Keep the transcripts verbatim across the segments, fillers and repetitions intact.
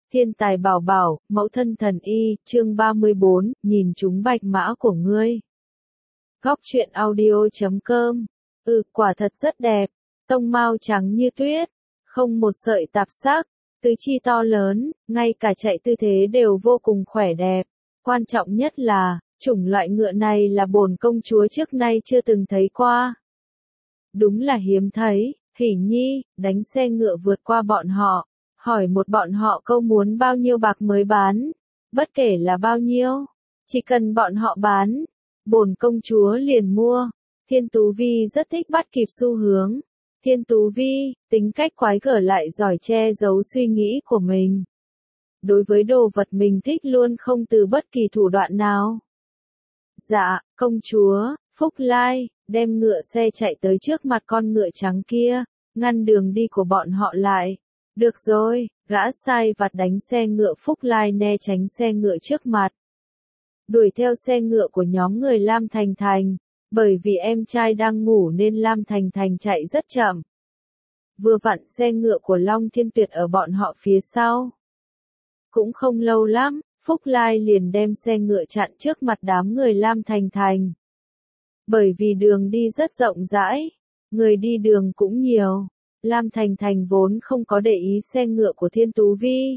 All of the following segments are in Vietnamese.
Thiên tài bảo bảo, mẫu thân thần y, chương ba mươi bốn, nhìn chúng bạch mã của ngươi. Góc truyện audio chấm com. Ừ, quả thật rất đẹp. Tông mao trắng như tuyết, không một sợi tạp sắc, tứ chi to lớn, ngay cả chạy tư thế đều vô cùng khỏe đẹp. Quan trọng nhất là, chủng loại ngựa này là bổn công chúa trước nay chưa từng thấy qua. Đúng là hiếm thấy. Hỉ Nhi, đánh xe ngựa vượt qua bọn họ, hỏi một bọn họ câu muốn bao nhiêu bạc mới bán, bất kể là bao nhiêu, chỉ cần bọn họ bán, bổn công chúa liền mua. Thiên Tú Vi rất thích bắt kịp xu hướng. Thiên Tú Vi, tính cách quái gở lại giỏi che giấu suy nghĩ của mình. Đối với đồ vật mình thích luôn không từ bất kỳ thủ đoạn nào. Dạ, công chúa, Phúc Lai, đem ngựa xe chạy tới trước mặt con ngựa trắng kia, ngăn đường đi của bọn họ lại. Được rồi, gã sai vặt đánh xe ngựa Phúc Lai né tránh xe ngựa trước mặt. Đuổi theo xe ngựa của nhóm người Lam Thành Thành, bởi vì em trai đang ngủ nên Lam Thành Thành chạy rất chậm. Vừa vặn xe ngựa của Long Thiên Tuyệt ở bọn họ phía sau. Cũng không lâu lắm, Phúc Lai liền đem xe ngựa chặn trước mặt đám người Lam Thành Thành. Bởi vì đường đi rất rộng rãi, người đi đường cũng nhiều, Lam Thành Thành vốn không có để ý xe ngựa của Thiên Tú Vi.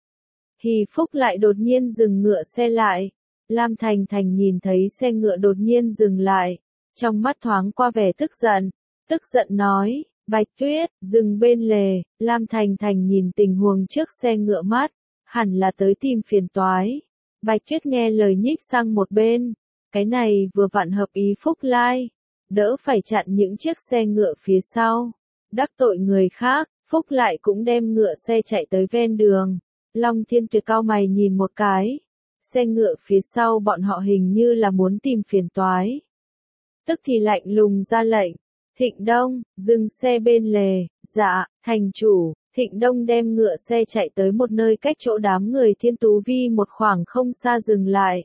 Hì Phúc lại đột nhiên dừng ngựa xe lại, Lam Thành Thành nhìn thấy xe ngựa đột nhiên dừng lại, trong mắt thoáng qua vẻ tức giận, tức giận nói, Bạch Tuyết, dừng bên lề. Lam Thành Thành nhìn tình huống trước xe ngựa mắt, hẳn là tới tìm phiền toái. Bạch Tuyết nghe lời nhích sang một bên. Cái này vừa vặn hợp ý Phúc Lai, đỡ phải chặn những chiếc xe ngựa phía sau. Đắc tội người khác, Phúc lại cũng đem ngựa xe chạy tới ven đường. Long Thiên Tuyệt cao mày nhìn một cái. Xe ngựa phía sau bọn họ hình như là muốn tìm phiền toái. Tức thì lạnh lùng ra lệnh. Thịnh Đông, dừng xe bên lề. Dạ, thành chủ. Thịnh Đông đem ngựa xe chạy tới một nơi cách chỗ đám người Thiên Tú Vi một khoảng không xa dừng lại.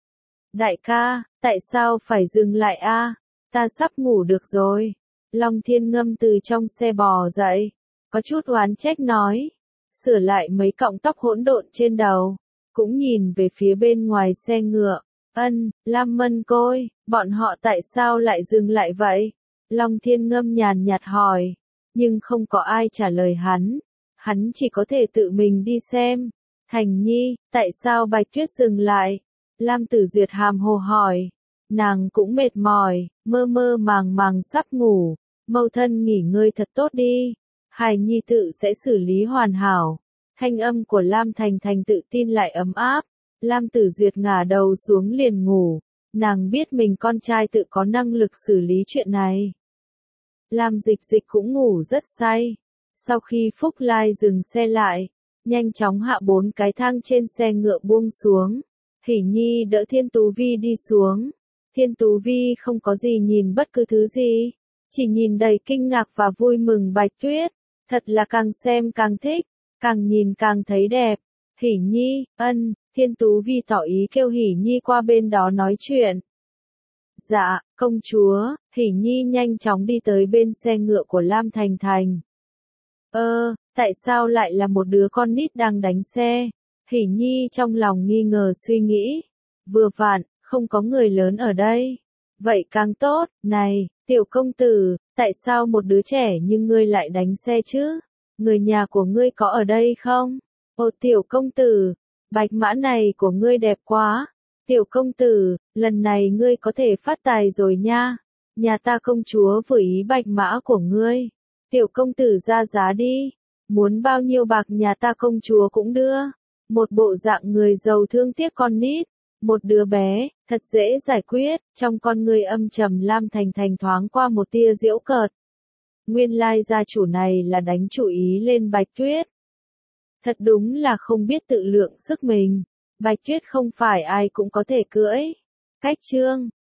Đại ca, tại sao phải dừng lại a? Ta sắp ngủ được rồi. Long Thiên Ngâm từ trong xe bò dậy, có chút oán trách nói, sửa lại mấy cọng tóc hỗn độn trên đầu, cũng nhìn về phía bên ngoài xe ngựa. Ân, Lam Mân Côi, bọn họ tại sao lại dừng lại vậy? Long Thiên Ngâm nhàn nhạt hỏi, nhưng không có ai trả lời hắn, hắn chỉ có thể tự mình đi xem. Thành Nhi, tại sao Bạch Tuyết dừng lại? Lam Tử Duyệt hàm hồ hỏi, nàng cũng mệt mỏi, mơ mơ màng màng sắp ngủ, mẫu thân nghỉ ngơi thật tốt đi, hài nhi tự sẽ xử lý hoàn hảo. Thanh âm của Lam Thành Thành tự tin lại ấm áp, Lam Tử Duyệt ngả đầu xuống liền ngủ, nàng biết mình con trai tự có năng lực xử lý chuyện này. Lam Dịch Dịch cũng ngủ rất say, sau khi Phúc Lai dừng xe lại, nhanh chóng hạ bốn cái thang trên xe ngựa buông xuống. Hỉ Nhi đỡ Thiên Tú Vi đi xuống. Thiên Tú Vi không có gì nhìn bất cứ thứ gì, chỉ nhìn đầy kinh ngạc và vui mừng Bạch Tuyết, thật là càng xem càng thích, càng nhìn càng thấy đẹp. Hỉ Nhi, ân, Thiên Tú Vi tỏ ý kêu Hỉ Nhi qua bên đó nói chuyện. Dạ, công chúa. Hỉ Nhi nhanh chóng đi tới bên xe ngựa của Lam Thành Thành. Ơ, tại sao lại là một đứa con nít đang đánh xe? Hỉ Nhi trong lòng nghi ngờ suy nghĩ. Vừa vặn, không có người lớn ở đây. Vậy càng tốt, này, tiểu công tử, tại sao một đứa trẻ như ngươi lại đánh xe chứ? Người nhà của ngươi có ở đây không? Ồ tiểu công tử, bạch mã này của ngươi đẹp quá. Tiểu công tử, lần này ngươi có thể phát tài rồi nha. Nhà ta công chúa vừa ý bạch mã của ngươi. Tiểu công tử ra giá đi. Muốn bao nhiêu bạc nhà ta công chúa cũng đưa. Một bộ dạng người giàu thương tiếc con nít, một đứa bé, thật dễ giải quyết. Trong con người âm trầm Lam Thành Thành thoáng qua một tia giễu cợt. Nguyên lai gia chủ này là đánh chủ ý lên Bạch Tuyết. Thật đúng là không biết tự lượng sức mình. Bạch Tuyết không phải ai cũng có thể cưỡi. Cách chương